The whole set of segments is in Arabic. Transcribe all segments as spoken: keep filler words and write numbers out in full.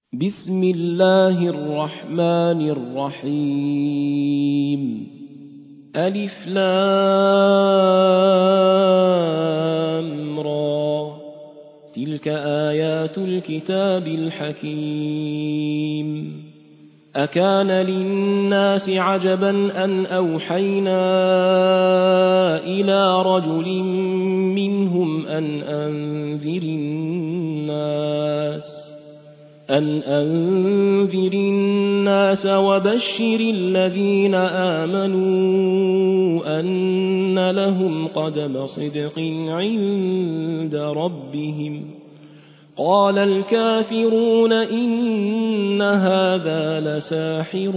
بسم الله الرحمن الرحيم ألف لام را تلك آيات الكتاب الحكيم أكان للناس عجبا أن أوحينا إلى رجل منهم أن أنذر الناس أن أنذر الناس وبشر الذين آمنوا أن لهم قدم صدق عند ربهم قال الكافرون إن هذا لساحر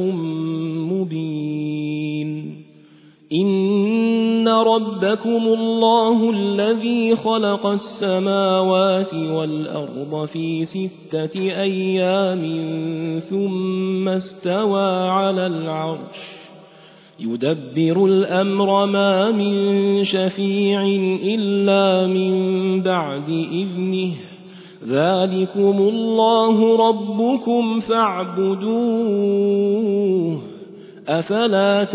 مبين إن ربكم الله الذي خلق السماوات والأرض في ستة أيام ثم استوى على العرش يدبر الأمر ما من شفيع إلا من بعد إذنه ذلكم الله ربكم فاعبدوه أفلا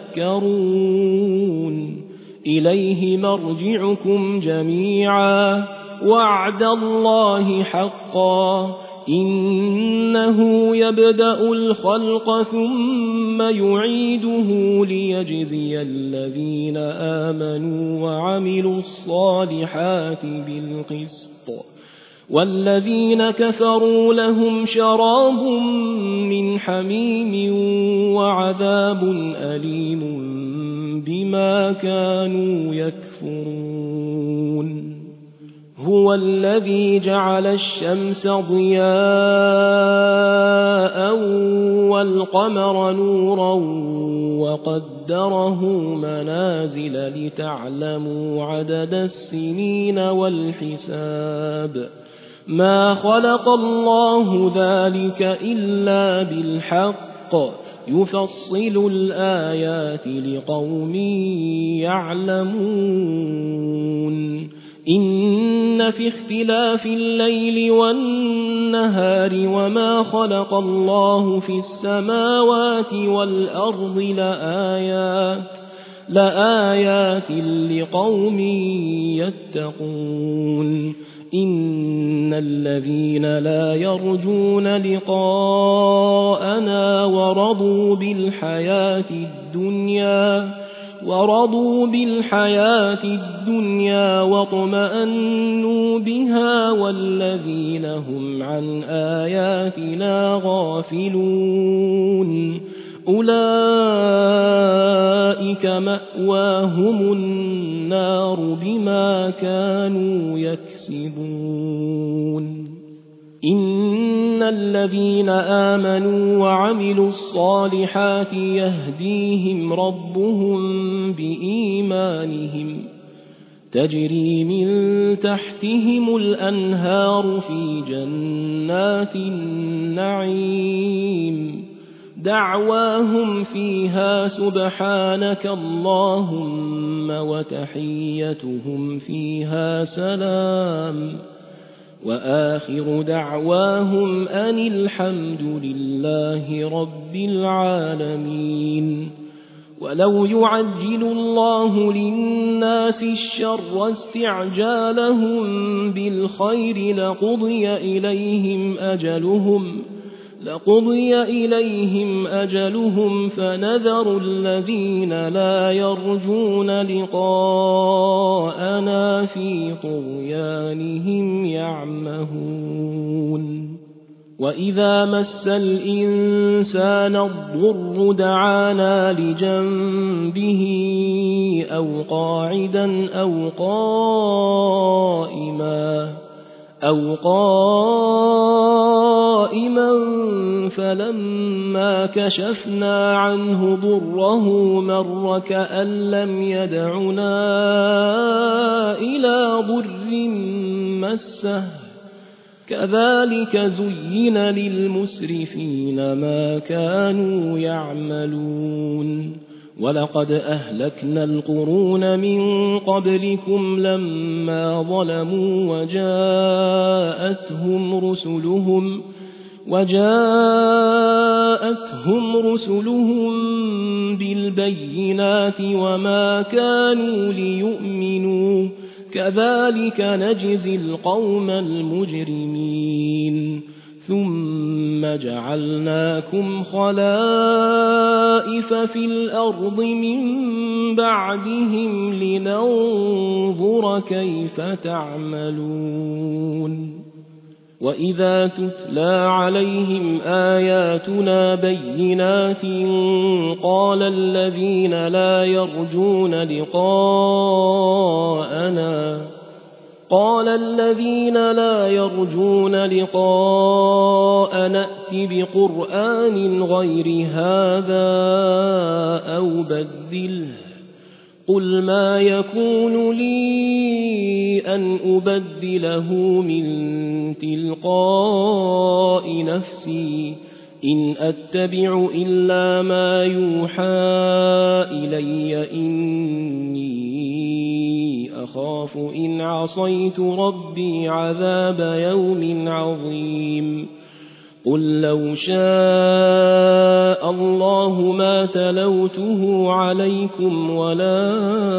تذكرون إليه مرجعكم جميعا وعد الله حقا إنه يبدأ الخلق ثم يعيده ليجزي الذين آمنوا وعملوا الصالحات بالقسط والذين كفروا لهم شراب من حميم وعذاب أليم بما كانوا يكفرون هو الذي جعل الشمس ضياء والقمر نورا وقدره منازل لتعلموا عدد السنين والحساب ما خلق الله ذلك إلا بالحق يفصل الآيات لقوم يعلمون إن في اختلاف الليل والنهار وما خلق الله في السماوات والأرض لآيات لآيات لقوم يتقون إن الذين لا يرجون لقاءنا ورضوا بالحياة الدنيا ورضوا بالحياة الدنيا واطمأنوا بها والذين هم عن آياتنا غافلون أولئك مأواهم النار بما كانوا يكسبون إن الذين آمنوا وعملوا الصالحات يهديهم ربهم بإيمانهم تجري من تحتهم الأنهار في جنات النعيم دعواهم فيها سبحانك اللهم وتحيتهم فيها سلام وآخر دعواهم أن الحمد لله رب العالمين ولو يعجل الله للناس الشر استعجالهم بالخير لقضي إليهم أجلهم لقضي إليهم أجلهم فنذر الذين لا يرجون لقاءنا في طغيانهم يعمهون وإذا مس الإنسان الضر دعانا لجنبه أو قاعدا أو قائما أو قائما فلما كشفنا عنه ضره مر كأن لم يدعنا إلى ضر مسه كذلك زين للمسرفين ما كانوا يعملون ولقد أهلكنا القرون من قبلكم لما ظلموا وجاءتهم رسلهم وجاءتهم رسلهم بالبينات وما كانوا ليؤمنوا كذلك نجزي القوم المجرمين ثم جعلناكم خلائف في الأرض من بعدهم لننظر كيف تعملون وإذا تتلى عليهم آياتنا بينات قال الذين لا يرجون لقاءنا قال الذين لا يرجون لقاء نأت بقرآن غير هذا أو بدله قل ما يكون لي أن أبدله من تلقاء نفسي إن أتبع إلا ما يوحى إلي إني أخاف إن عصيت ربي عذاب يوم عظيم قل لو شاء الله ما تلوته عليكم ولا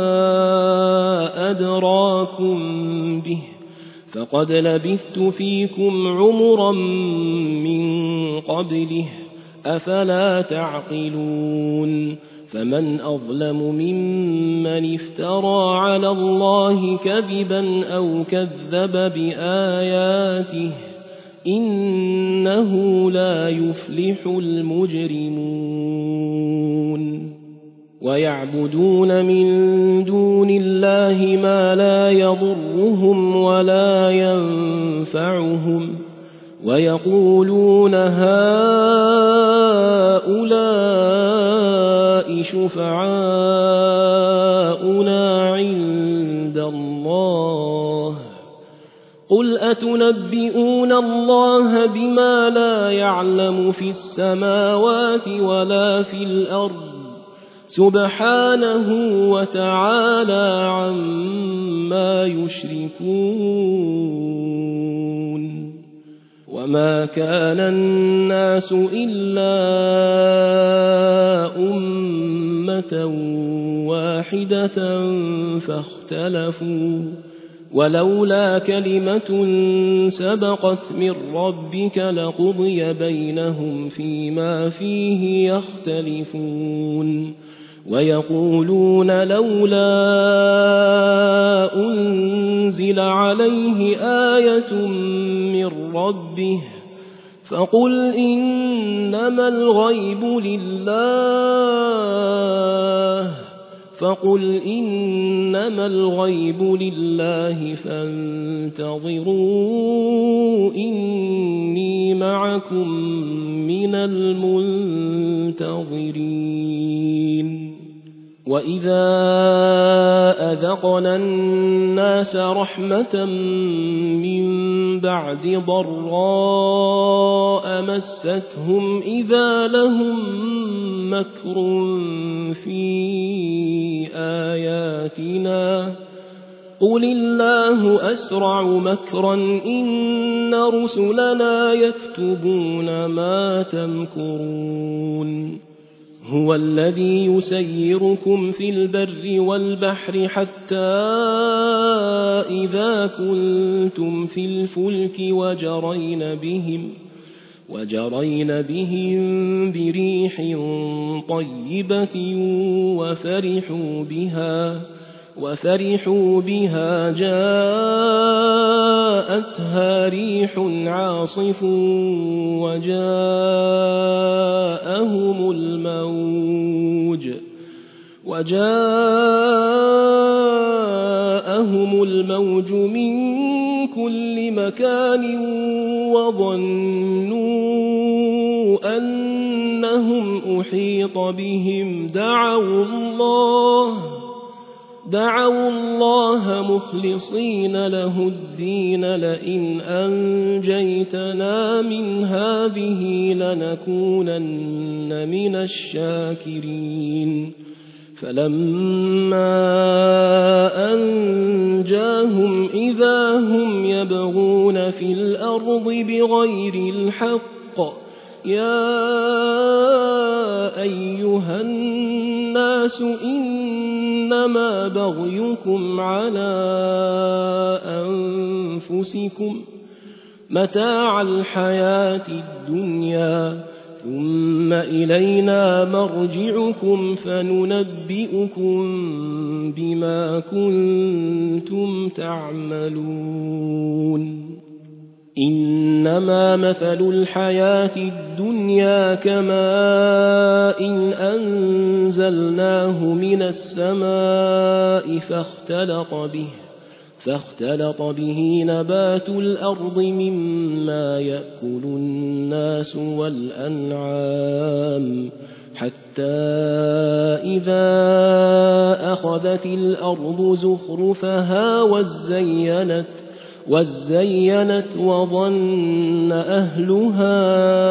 أدراكم به فقد لبثت فيكم عمرا من قبله أفلا تعقلون فمن أظلم ممن افترى على الله كذبا أو كذب بآياته إنه لا يفلح المجرمون ويعبدون من دون الله ما لا يضرهم ولا ينفعهم ويقولون هؤلاء شفعاؤنا عند الله قل أتنبئون الله بما لا يعلم في السماوات ولا في الأرض سبحانه وتعالى عما يشركون وما كان الناس إلا أمة واحدة فاختلفوا ولولا كلمة سبقت من ربك لقضي بينهم فيما فيه يختلفون ويقولون لولا أنزل عليه آية من ربه فقل إنما الغيب لله فقل إنما الغيب لله فانتظروا إني معكم من المنتظرين وإذا أذقنا الناس رحمة من بعد ضراء مستهم إذا لهم مكر في آياتنا قل الله أسرع مكرا إن رسلنا يكتبون ما تمكرون هو الذي يسيركم في البر والبحر حتى إذا كنتم في الفلك وجرين بهم وجرين بهم بريح طيبة وفرحوا بها وفرحوا بها جاءتها ريح عاصف وجاءهم الموج وجاءهم الموج من كل مكان وظنوا أنهم أحيط بهم دعوا الله دعوا الله مخلصين له الدين لئن أنجيتنا من هذه لنكونن من الشاكرين فلما أنجاهم إذا هم يبغون في الأرض بغير الحق يا أيها الناس إنما بغيكم على أنفسكم متاع الحياة الدنيا ثم إلينا مرجعكم فننبئكم بما كنتم تعملون إنما مثل الحياة الدنيا كماء إن أنزلناه من السماء فاختلط به فاختلط به نبات الأرض مما يأكل الناس والأنعام حتى إذا أخذت الأرض زخرفها وزينت وزينت وظن أهلها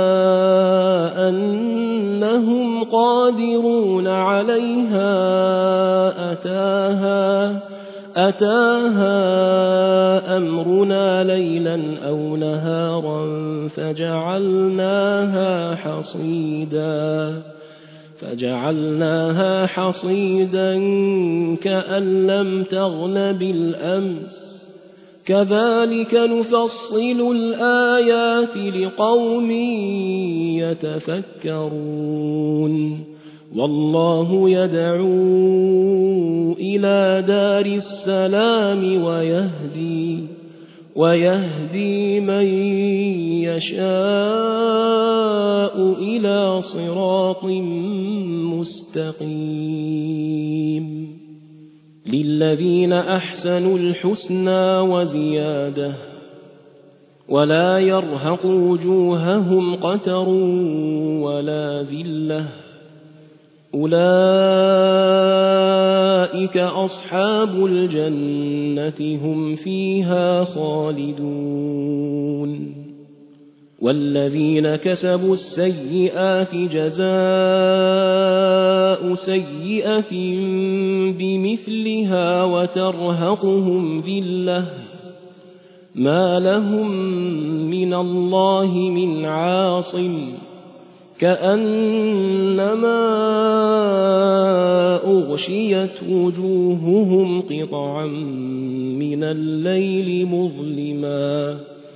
أنهم قادرون عليها أتاها أتاها أمرنا ليلا أو نهارا فجعلناها حصيدا فجعلناها حصيدا كأن لم تغن بالأمس كذلك نفصل الآيات لقوم يتفكرون والله يدعو إلى دار السلام ويهدي ويهدي من يشاء إلى صراط مستقيم للذين أحسنوا الحسنى وزيادة ولا يرهق وجوههم قتر ولا ذلة أولئك أصحاب الجنة هم فيها خالدون والذين كسبوا السيئات جزاء سيئة بمثلها وترهقهم ذلة ما لهم من الله من عاصم كأنما أغشيت وجوههم قطعا من الليل مظلما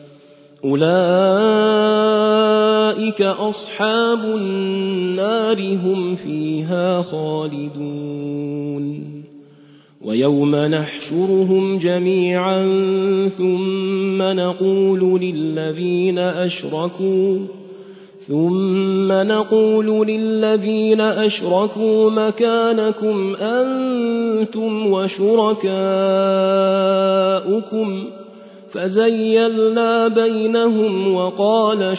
أولئك أصحاب النار هم فيها خالدون ويوم نحشرهم جميعا ثم نقول للذين أشركوا ثم نقول للذين أشركوا مكانكم أنتم وشركاؤكم فزيلنا بينهم وقال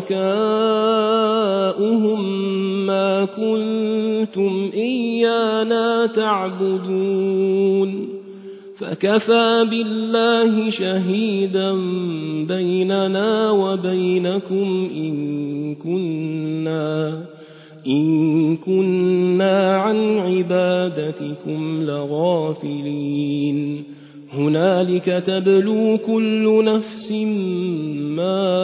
شركاؤهم ما كنتم إيانا تعبدون فكفى بالله شهيدا بيننا وبينكم إن كنا, إن كنا عن عبادتكم لغافلين هنالك تبلو كل نفس ما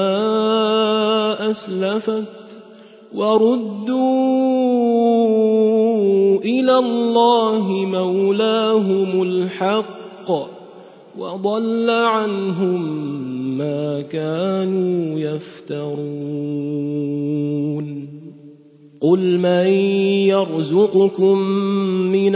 أسلفت وردوا إلى الله مولاهم الحق وضل عنهم ما كانوا يفترون قل من يرزقكم من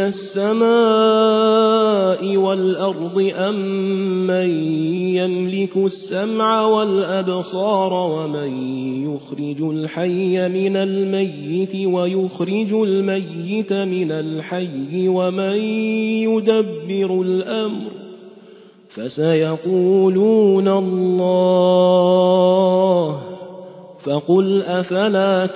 السماء والأرض أم من يملك السمع والأبصار ومن يخرج الحي من الميت ويخرج الميت من الحي ومن يدبر الأمر فسيقولون الله فقل أفلا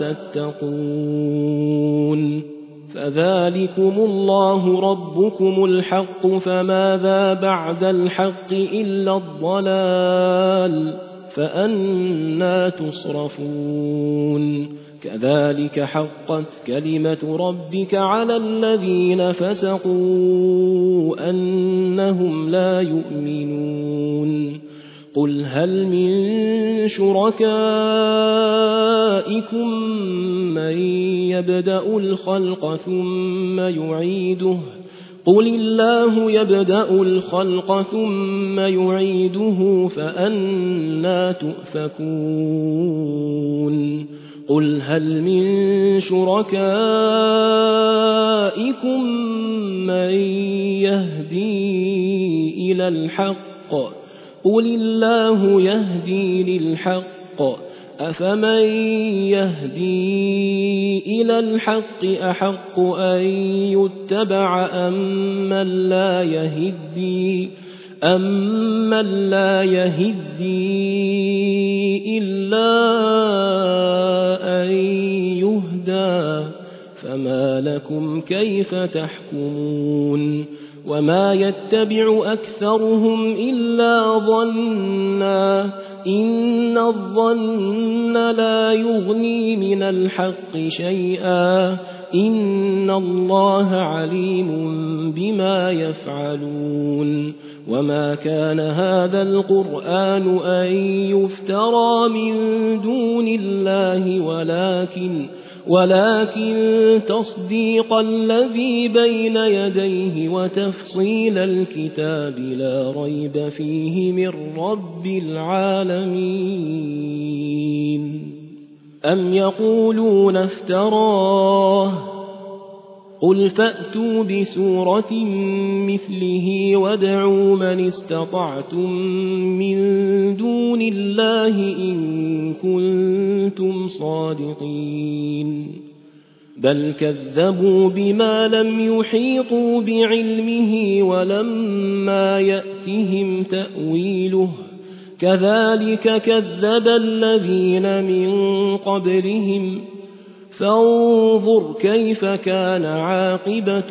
تتقون فذلكم الله ربكم الحق فماذا بعد الحق إلا الضلال فأنى تصرفون كذلك حقت كلمة ربك على الذين فسقوا أنهم لا يؤمنون قل هل من شركائكم من يبدأ الخلق ثم يعيده قل الله يبدأ الخلق ثم يعيده فأنى تؤفكون قل هل من شركائكم من يهدي إلى الحق قل الله يهدي للحق أفمن يهدي إلى الحق أحق أن يتبع أمن لا يهدي أمن لا يهدي إلا أن يهدى فما لكم كيف تحكمون وما يتبع أكثرهم إلا ظنا إن الظن لا يغني من الحق شيئا إن الله عليم بما يفعلون وما كان هذا القرآن أن يفترى من دون الله ولكن ولكن تصديق الذي بين يديه وتفصيل الكتاب لا ريب فيه من رب العالمين أم يقولون افتراه قل فأتوا بسورة مثله وادعوا من استطعتم من دون الله إن كنتم صادقين بل كذبوا بما لم يحيطوا بعلمه ولما يأتهم تأويله كذلك كذب الذين من قبلهم فانظر كيف كان عاقبة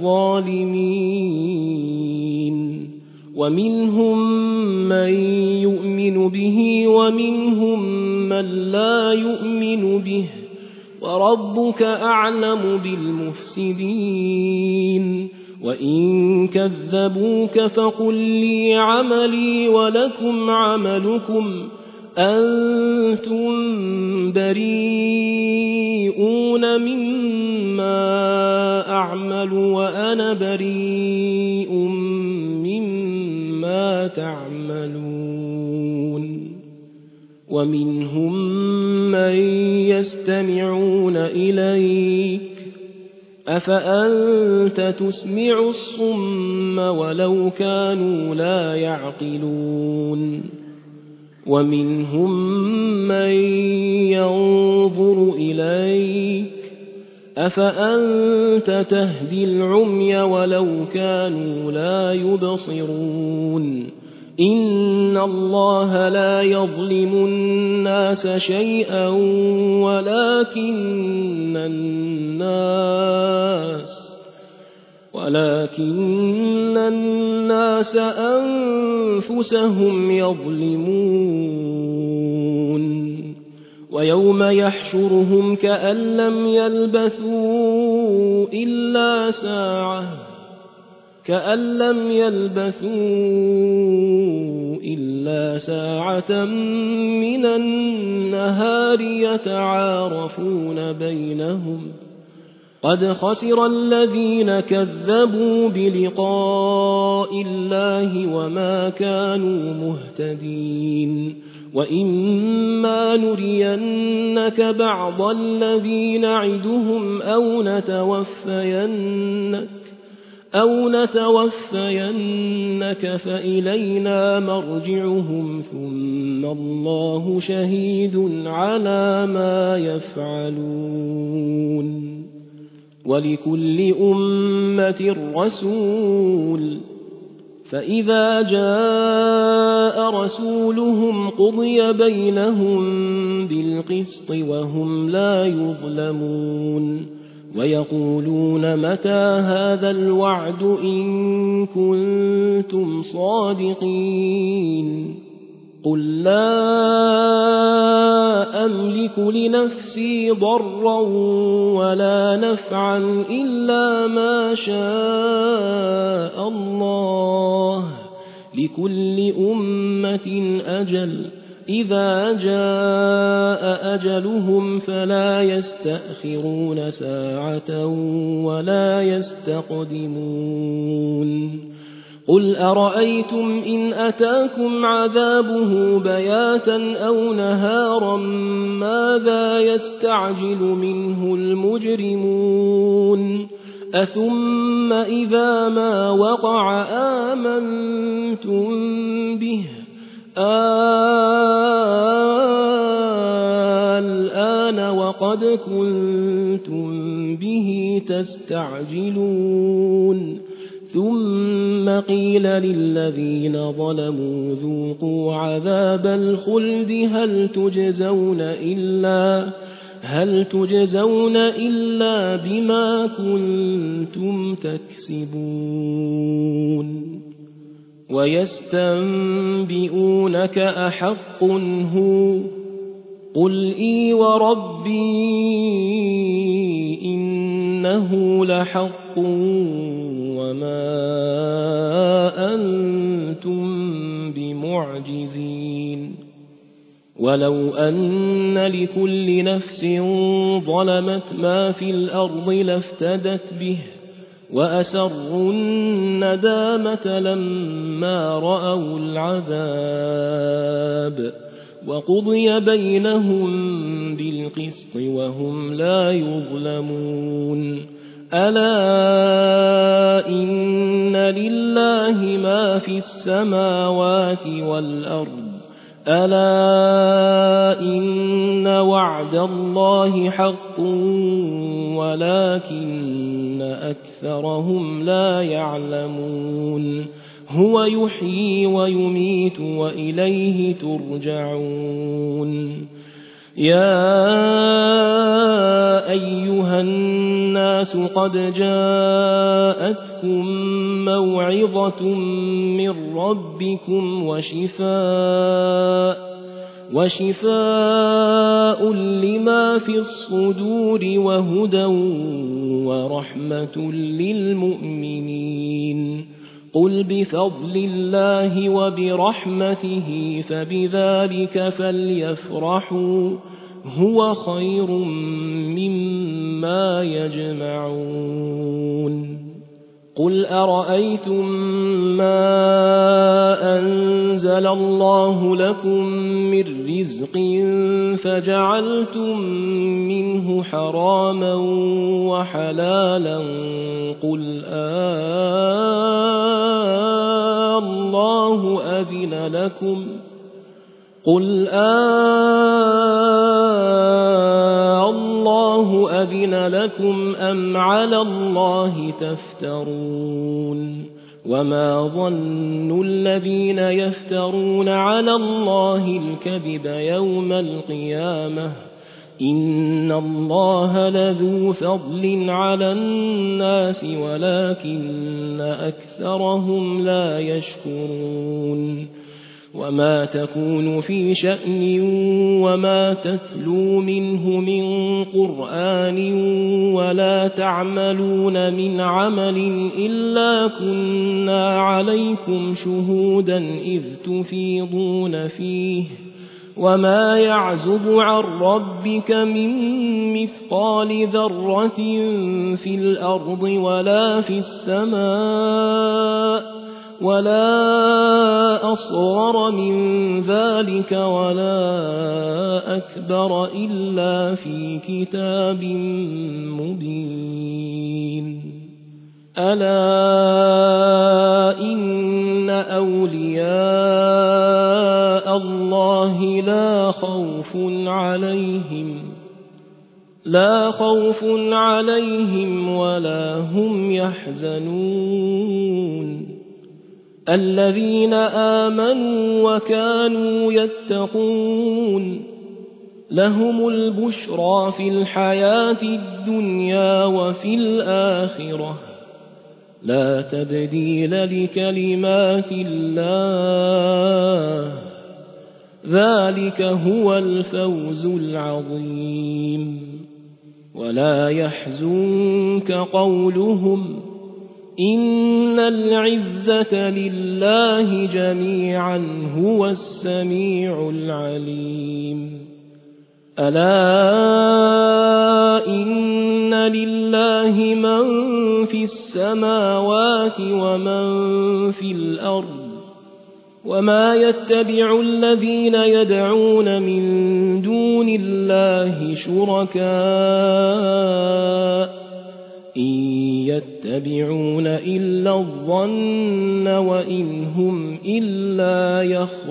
الظالمين ومنهم من يؤمن به ومنهم من لا يؤمن به وربك أعلم بالمفسدين وإن كذبوك فقل لي عملي ولكم عملكم أنتم بريئون مما أعمل وأنا بريء مما تعملون ومنهم من يستمعون إليك أفأنت تسمع الصم ولو كانوا لا يعقلون ومنهم من ينظر إليك أفأنت تهدي العمي ولو كانوا لا يبصرون إن الله لا يظلم الناس شيئا ولكن الناس ولكن الناس أنفسهم يظلمون ويوم يحشرهم كأن لم يلبثوا إلا ساعة كأن لم يلبثوا إلا ساعة من النهار يتعارفون بينهم قد خسر الذين كذبوا بلقاء الله وما كانوا مهتدين وإما نرينك بعض الذي نعدهم أو نتوفينك أو نتوفينك فإلينا مرجعهم ثم الله شهيد على ما يفعلون ولكل أمة رسول فإذا جاء رسولهم قضي بينهم بالقسط وهم لا يظلمون ويقولون متى هذا الوعد إن كنتم صادقين قل لا أملك لنفسي ضرا ولا نفعا إلا ما شاء الله لكل أمة أجل إذا جاء أجلهم فلا يستأخرون ساعة ولا يستقدمون قل أرأيتم إن أتاكم عذابه بياتا أو نهارا ماذا يستعجل منه المجرمون أثم إذا ما وقع آمنتم به الآن وقد كنتم به تستعجلون ثم قيل للذين ظلموا ذوقوا عذاب الخلد هل تجزون إلا هل تجزون إلا بما كنتم تكسبون ويستنبئونك أحق هو قل إي وربي إنه لحق وما أنتم بمعجزين ولو أن لكل نفس ظلمت ما في الأرض لافتدت به وأسروا الندامة لما رأوا العذاب وقضي بينهم بالقسط وهم لا يظلمون ألا إن لله ما في السماوات والأرض ألا إن وعد الله حق ولكن أكثرهم لا يعلمون هو يحيي ويميت وإليه ترجعون يا أيها الناس قد جاءتكم موعظة من ربكم وشفاء وشفاء لما في الصدور وهدى ورحمة للمؤمنين قل بفضل الله وبرحمته فبذلك فليفرحوا هو خير مما يجمعون قل أرأيتم ما أنزل الله لكم من رزق فجعلتم منه حراما وحلالا قل آه الله أذن لكم قل آه الله أذن لكم أم على الله تفترون وما ظن الذين يفترون على الله الكذب يوم القيامة إن الله لذو فضل على الناس ولكن أكثرهم لا يشكرون وما تكون في شأن وما تتلو منه من قرآن ولا تعملون من عمل إلا كنا عليكم شهودا إذ تفيضون فيه وما يعزب عن ربك من مثقال ذرة في الأرض ولا في السماء ولا أصغر من ذلك ولا أكبر إلا في كتاب مبين ألا إن أولياء الله لا خوف عليهم لا خوف عليهم ولا هم يحزنون الذين آمنوا وكانوا يتقون لهم البشرى في الحياة الدنيا وفي الآخرة لا تبديل لكلمات الله ذلك هو الفوز العظيم ولا يحزنك قولهم إن العزة لله جميعا هو السميع العليم ألا إن لله من في السماوات ومن في الأرض وما يتبع الذين يدعون من دون الله شركاء إن يتبعون إلا الظن وإن هم إلا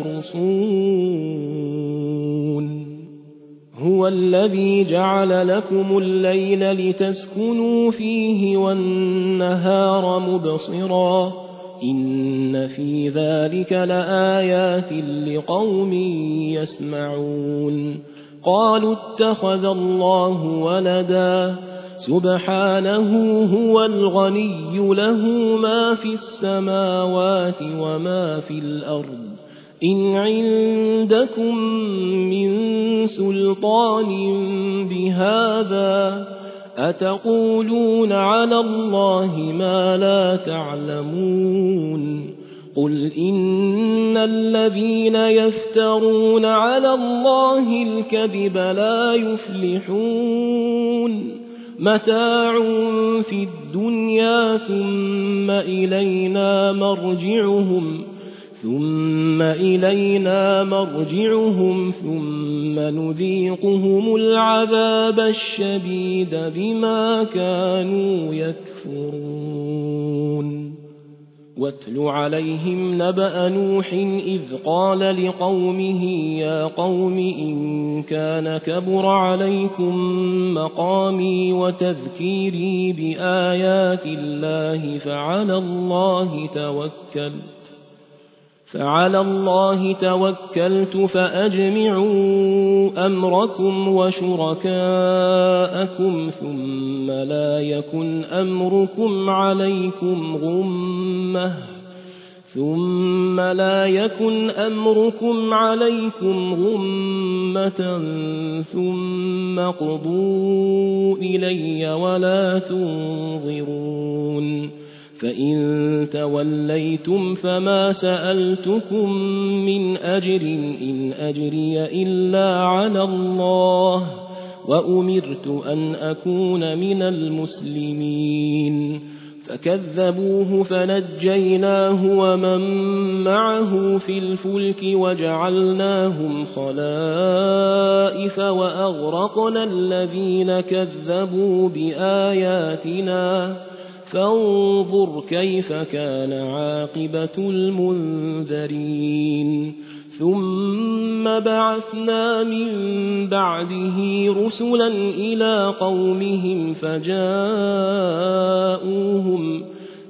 يخرصون هو الذي جعل لكم الليل لتسكنوا فيه والنهار مبصرا إن في ذلك لآيات لقوم يسمعون قالوا اتخذ الله ولدا سبحانه هو الغني له ما في السماوات وما في الأرض إن عندكم من سلطان بهذا أتقولون على الله ما لا تعلمون قل إن الذين يفترون على الله الكذب لا يفلحون متاع في الدنيا ثم إلينا مرجعهم ثم إلينا مرجعهم ثم نذيقهم العذاب الشديد بما كانوا يكفرون واتل عليهم نبأ نوح إذ قال لقومه يا قوم إن كان كبر عليكم مقامي وتذكيري بآيات الله فعلى الله توكلت فعلى الله توكلت فأجمعوا أمركم وشركاءكم ثم لا يكن أمركم عليكم غمة ثم لا يكن أمركم عليكم غمة ثم قضوا إلي ولا تنظرون فإن توليتم فما سألتكم من أجر إن أجري إلا على الله وأمرت أن أكون من المسلمين فكذبوه فنجيناه ومن معه في الفلك وجعلناهم خلائف وأغرقنا الذين كذبوا بآياتنا فانظر كيف كان عاقبة المنذرين ثم بعثنا من بعده رسلا إلى قومهم فجاءوهم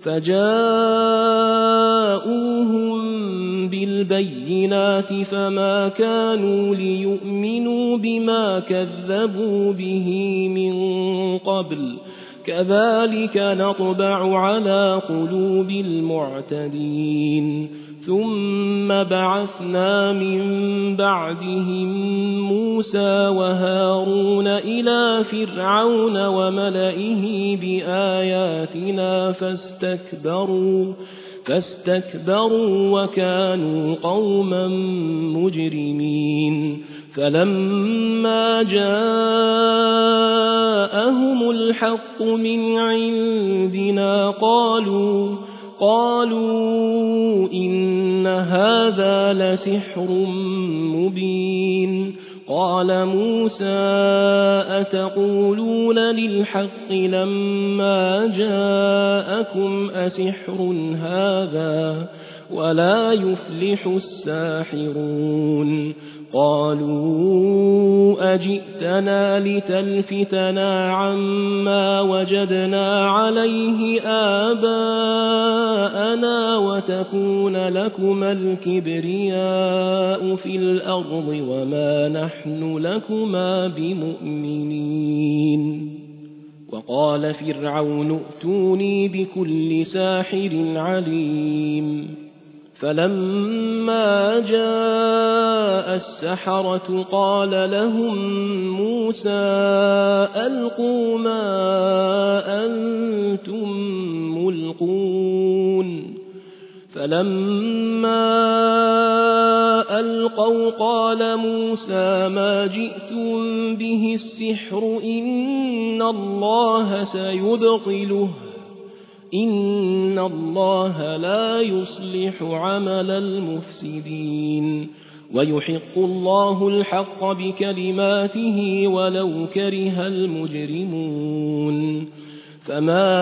فجاءوهم بالبينات فما كانوا ليؤمنوا بما كذبوا به من قبل كذلك نطبع على قلوب المعتدين ثم بعثنا من بعدهم موسى وهارون إلى فرعون وملئه بآياتنا فاستكبروا فاستكبروا وكانوا قوما مجرمين فلما جاءهم الحق من عندنا قالوا قالوا إن هذا لسحر مبين قال موسى أتقولون للحق لما جاءكم أسحر هذا ولا يفلح الساحرون قالوا أجئتنا لتلفتنا عما وجدنا عليه آباءنا وتكون لكما الكبرياء في الأرض وما نحن لكما بمؤمنين وقال فرعون ائتوني بكل ساحر عليم فلما جاء السحرة قال لهم موسى ألقوا ما أنتم يلقون فلما ألقوا قال موسى ما جئتم به السحر إن الله سيبطله إن الله لا يصلح عمل المفسدين ويحق الله الحق بكلماته ولو كره المجرمون فما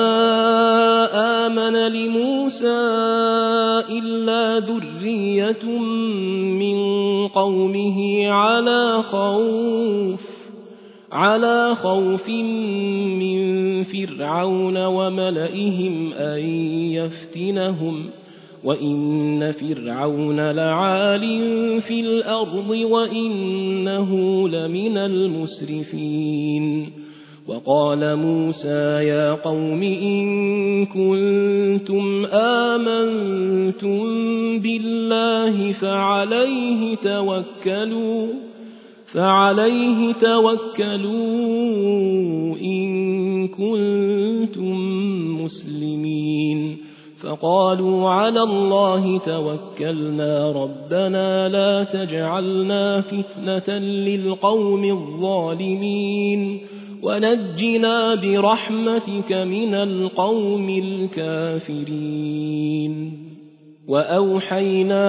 آمن لموسى إلا ذرية من قومه على خوف على خوف من فرعون وملئهم أن يفتنهم وإن فرعون لعال في الأرض وإنه لمن المسرفين وقال موسى يا قوم إن كنتم آمنتم بالله فعليه توكلوا فعليه توكلوا إن كنتم مسلمين فقالوا على الله توكلنا ربنا لا تجعلنا فتنة للقوم الظالمين ونجنا برحمتك من القوم الكافرين وأوحينا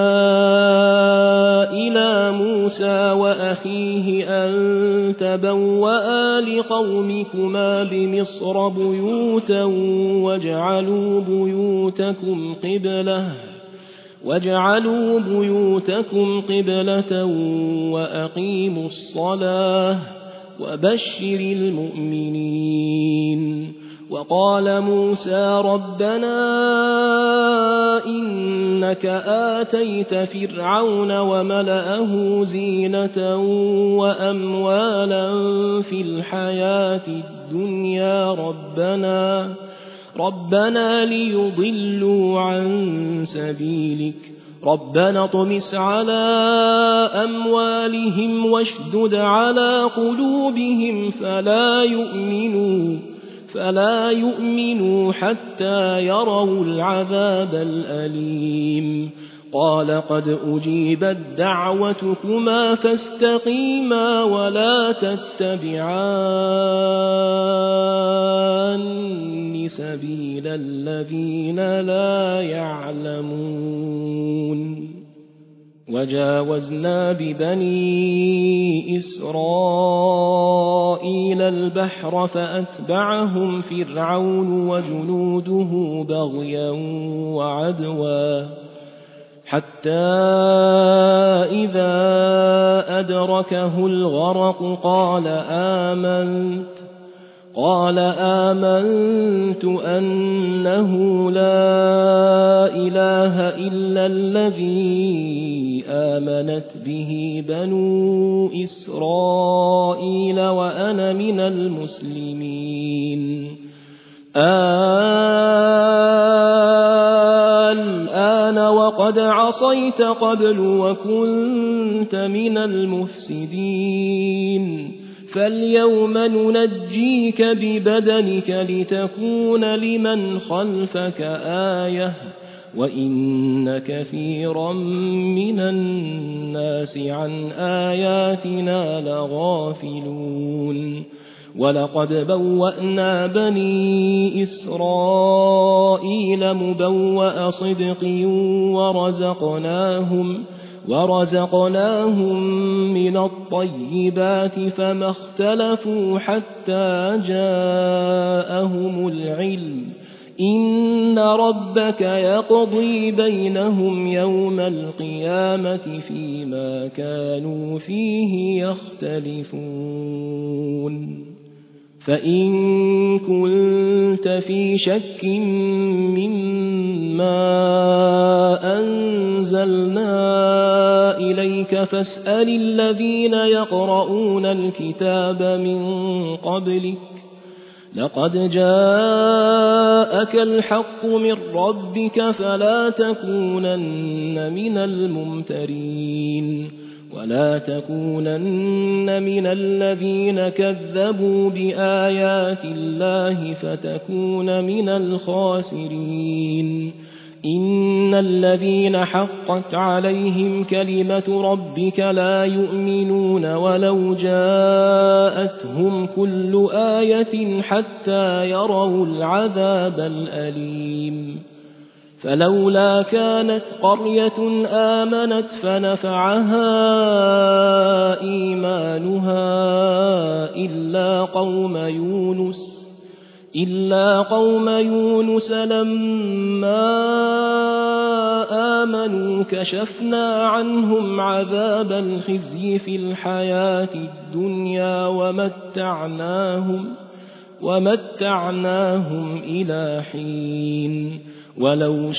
إلى موسى وأخيه أن تبوأ لقومكما بمصر بيوتا واجعلوا بيوتكم قبلة واجعلوا بيوتكم قبلة وأقيموا الصلاة وبشر المؤمنين وقال موسى ربنا إنك آتيت فرعون وملأه زينة وأموالا في الحياة الدنيا ربنا ربنا ليضلوا عن سبيلك ربنا اطمس على أموالهم واشدد على قلوبهم فلا يؤمنوا فلا يؤمنوا حتى يروا العذاب الأليم قال قد أجيبت دعوتكما فاستقيما ولا تتبعان سبيل الذين لا يعلمون وجاوزنا ببني إسرائيل البحر فأتبعهم فرعون وجنوده بغيا وعدوا حتى إذا أدركه الغرق قال آمنت قال آمنت أنه لا إله إلا الذي آمنت به بنو إسرائيل وأنا من المسلمين الآن وقد عصيت قبل وكنت من المفسدين فاليوم ننجيك ببدنك لتكون لمن خلفك آية وإن كثيرا من الناس عن آياتنا لغافلون ولقد بوأنا بني إسرائيل مبوأ صدق ورزقناهم ورزقناهم من الطيبات فما اختلفوا حتى جاءهم العلم إن ربك يقضي بينهم يوم القيامة فيما كانوا فيه يختلفون فإن كنت في شك مما أنزلنا إليك فاسأل الذين يقرؤون الكتاب من قبلك لقد جاءك الحق من ربك فلا تكونن من الممترين ولا تكونن من الذين كذبوا بآيات الله فتكون من الخاسرين إن الذين حقت عليهم كلمة ربك لا يؤمنون ولو جاءتهم كل آية حتى يروا العذاب الأليم فلولا كانت قرية آمنت فنفعها إيمانها إلا قوم يونس إلا قوم يونس لما آمنوا كشفنا عنهم عذاب الخزي في الحياة الدنيا ومتعناهم, ومتعناهم إلى حين ولو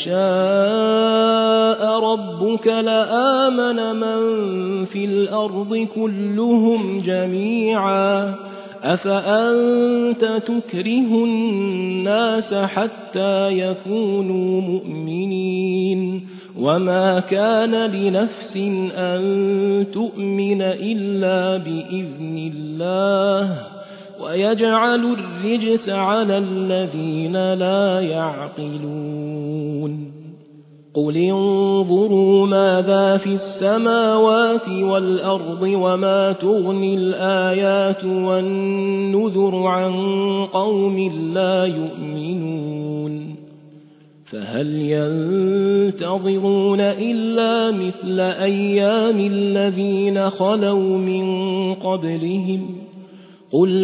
شاء ربك لآمن من في الأرض كلهم جميعا أفأنت تكره الناس حتى يكونوا مؤمنين وما كان لنفس أن تؤمن إلا بإذن الله ويجعل الرجس على الذين لا يعقلون قل انظروا ماذا في السماوات والأرض وما تغني الآيات والنذر عن قوم لا يؤمنون فهل ينتظرون إلا مثل أيام الذين خلوا من قبلهم قل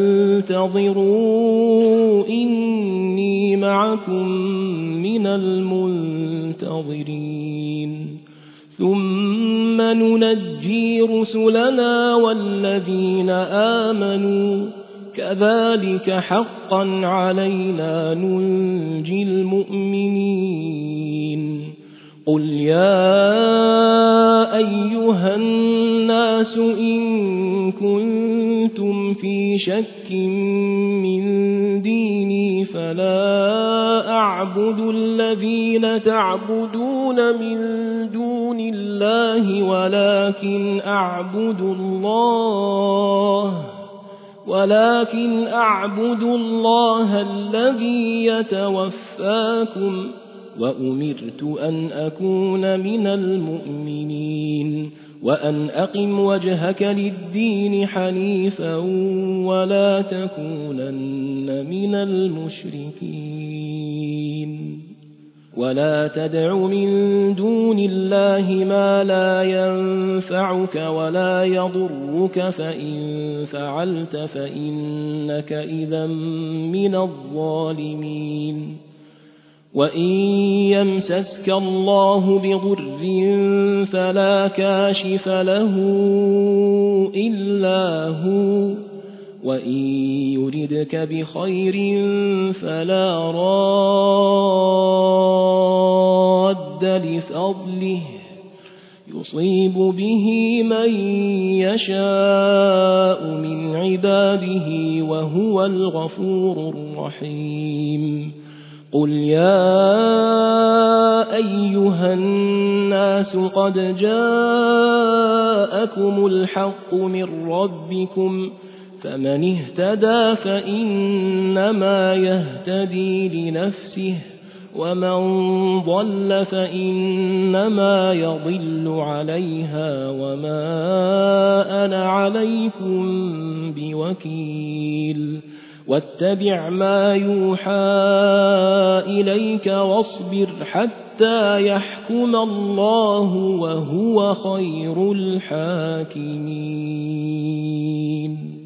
فانتظروا إني معكم من المنتظرين ثم ننجي رسلنا والذين آمنوا كذلك حقا علينا ننجي المؤمنين قل يا أيها الناس إن كنتم في شك من ديني فلا أعبد الذين تعبدون من دون الله ولكن أعبد الله ولكن أعبد الله الذي يتوفاكم وأمرت أن أكون من المؤمنين وأن أقم وجهك للدين حنيفا ولا تكونن من المشركين ولا تدع من دون الله ما لا ينفعك ولا يضرك فإن فعلت فإنك إذا من الظالمين وإن يمسسك الله بضر فلا كاشف له إلا هو وإن يردك بخير فلا راد لفضله يصيب به من يشاء من عباده وهو الغفور الرحيم قل يا أيها الناس قد جاءكم الحق من ربكم فمن اهتدى فإنما يهتدي لنفسه ومن ضل فإنما يضل عليها وما أنا عليكم بوكيل واتبع ما يوحى إليك واصبر حتى يحكم الله وهو خير الحاكمين